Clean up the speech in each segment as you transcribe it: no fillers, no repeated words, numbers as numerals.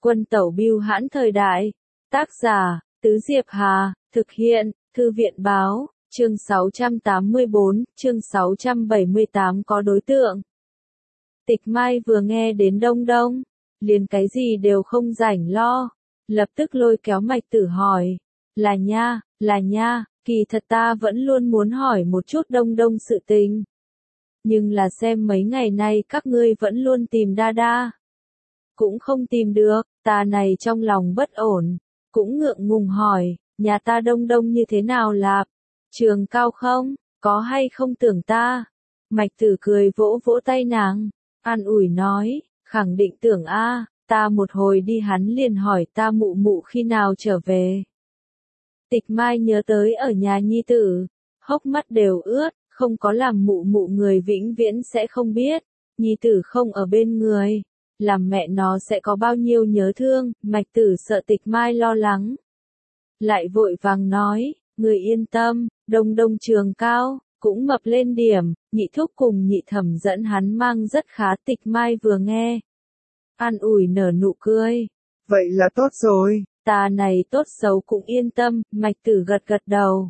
Quân tẩu bưu hãn thời đại. Tác giả, Tứ Diệp Hà, thực hiện, Thư viện báo, chương 684, chương 678 có đối tượng. Tịch Mai vừa nghe đến Đông Đông, liền cái gì đều không rảnh lo, lập tức lôi kéo Mạch Tử hỏi, là nha, kỳ thật ta vẫn luôn muốn hỏi một chút Đông Đông sự tình. Nhưng là xem mấy ngày nay các ngươi vẫn luôn tìm đa đa. Cũng không tìm được, ta này trong lòng bất ổn, cũng ngượng ngùng hỏi, nhà ta Đông Đông như thế nào lạp? Trường cao không, có hay không tưởng ta? Mạch Tử cười vỗ vỗ tay nàng, an ủi nói, khẳng định tưởng a, ta một hồi đi hắn liền hỏi ta mụ mụ khi nào trở về. Tịch Mai nhớ tới ở nhà nhi tử, hốc mắt đều ướt, không có làm mụ mụ người vĩnh viễn sẽ không biết, nhi tử không ở bên người, làm mẹ nó sẽ có bao nhiêu nhớ thương. Mạch Tử sợ Tịch Mai lo lắng, lại vội vàng nói, người yên tâm, Đông Đông trường cao, cũng mập lên điểm, nhị thúc cùng nhị thẩm dẫn hắn mang rất khá. Tịch Mai vừa nghe, an ủi nở nụ cười, vậy là tốt rồi. Ta này tốt xấu cũng yên tâm. Mạch Tử gật gật đầu,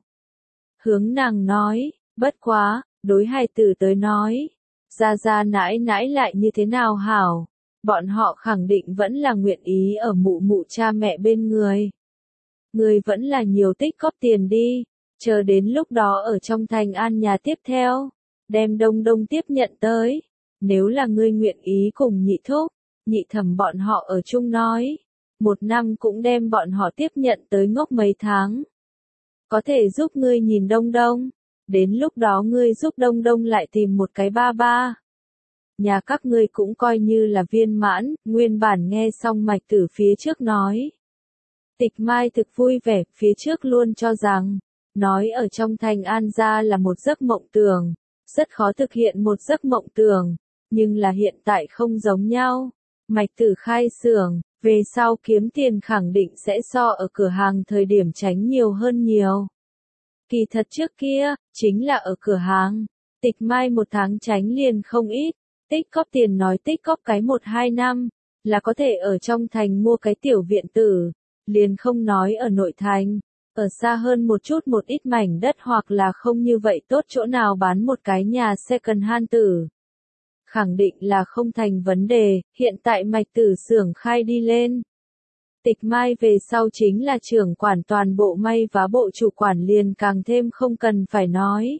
hướng nàng nói, bất quá, đối hài tử tới nói, gia nãi nãi lại như thế nào hảo, bọn họ khẳng định vẫn là nguyện ý ở mụ mụ cha mẹ bên người. Người vẫn là nhiều tích góp tiền đi, chờ đến lúc đó ở trong thành an nhà tiếp theo, đem Đông Đông tiếp nhận tới, nếu là ngươi nguyện ý cùng nhị thúc, nhị thẩm bọn họ ở chung nói, một năm cũng đem bọn họ tiếp nhận tới ngốc mấy tháng. Có thể giúp ngươi nhìn Đông Đông, đến lúc đó ngươi giúp Đông Đông lại tìm một cái ba ba. Nhà các ngươi cũng coi như là viên mãn. Nguyên bản nghe xong Mạch Tử phía trước nói. Tịch Mai thực vui vẻ, phía trước luôn cho rằng, nói ở trong thành An gia là một giấc mộng tưởng, rất khó thực hiện một giấc mộng tưởng, nhưng là hiện tại không giống nhau. Mạch Tử khai xưởng, về sau kiếm tiền khẳng định sẽ so ở cửa hàng thời điểm tránh nhiều hơn nhiều. Kỳ thật trước kia, chính là ở cửa hàng, Tịch Mai một tháng tránh liền không ít, tích góp tiền nói tích góp cái 1-2 năm, là có thể ở trong thành mua cái tiểu viện tử, liền không nói ở nội thành, ở xa hơn một chút một ít mảnh đất hoặc là không như vậy tốt chỗ nào bán một cái nhà second hand tử. Khẳng định là không thành vấn đề. Hiện tại Mạch Tử xưởng khai đi lên. Tịch Mai về sau chính là trưởng quản toàn bộ may vá, bộ chủ quản liền càng thêm không cần phải nói.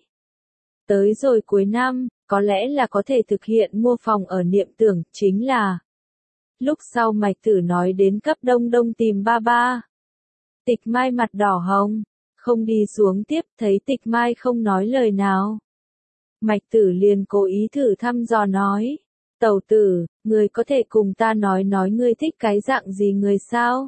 Tới rồi cuối năm, có lẽ là có thể thực hiện mua phòng ở niệm tưởng, chính là lúc sau Mạch Tử nói đến cấp Đông Đông tìm ba ba. Tịch Mai mặt đỏ hồng, không đi xuống tiếp, thấy Tịch Mai không nói lời nào. Mạch Tử liền cố ý thử thăm dò nói, tẩu tử, người có thể cùng ta nói ngươi thích cái dạng gì người sao?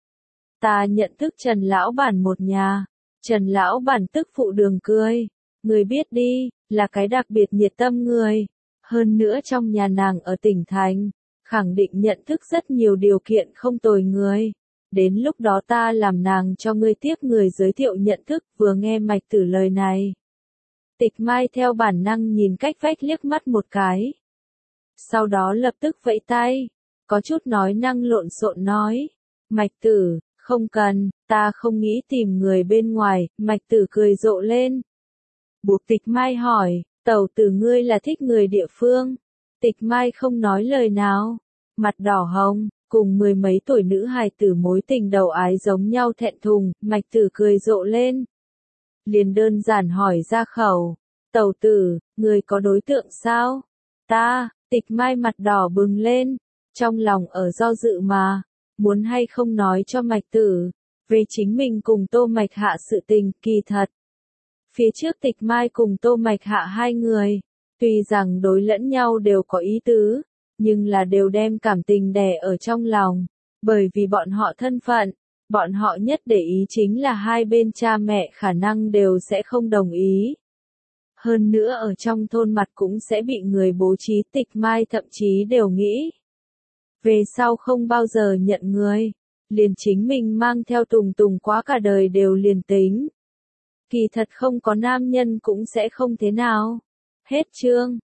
Ta nhận thức Trần lão bản một nhà, Trần lão bản tức phụ Đường Cười, người biết đi, là cái đặc biệt nhiệt tâm người, hơn nữa trong nhà nàng ở tỉnh thành, khẳng định nhận thức rất nhiều điều kiện không tồi người. Đến lúc đó ta làm nàng cho ngươi tiếp người giới thiệu nhận thức. Vừa nghe Mạch Tử lời này, Tịch Mai theo bản năng nhìn cách vách liếc mắt một cái. Sau đó lập tức vẫy tay, có chút nói năng lộn xộn nói, Mạch Tử, không cần, ta không nghĩ tìm người bên ngoài. Mạch Tử cười rộ lên. Buộc Tịch Mai hỏi, tẩu tử ngươi là thích người địa phương? Tịch Mai không nói lời nào, mặt đỏ hồng, cùng 10 mấy tuổi nữ hài tử mối tình đầu ái giống nhau thẹn thùng. Mạch Tử cười rộ lên, liền đơn giản hỏi ra khẩu, tẩu tử, người có đối tượng sao? Ta. Tịch Mai mặt đỏ bừng lên, trong lòng ở do dự mà, muốn hay không nói cho Mạch Tử, về chính mình cùng Tô Mạch Hạ sự tình. Kỳ thật, phía trước Tịch Mai cùng Tô Mạch Hạ hai người, tuy rằng đối lẫn nhau đều có ý tứ, nhưng là đều đem cảm tình đè ở trong lòng, bởi vì bọn họ thân phận, bọn họ nhất để ý chính là hai bên cha mẹ khả năng đều sẽ không đồng ý. Hơn nữa ở trong thôn mặt cũng sẽ bị người bố trí. Tịch Mai thậm chí đều nghĩ, về sau không bao giờ nhận người, liền chính mình mang theo tùng tùng quá cả đời đều liền tính. Kỳ thật không có nam nhân cũng sẽ không thế nào. Hết chương.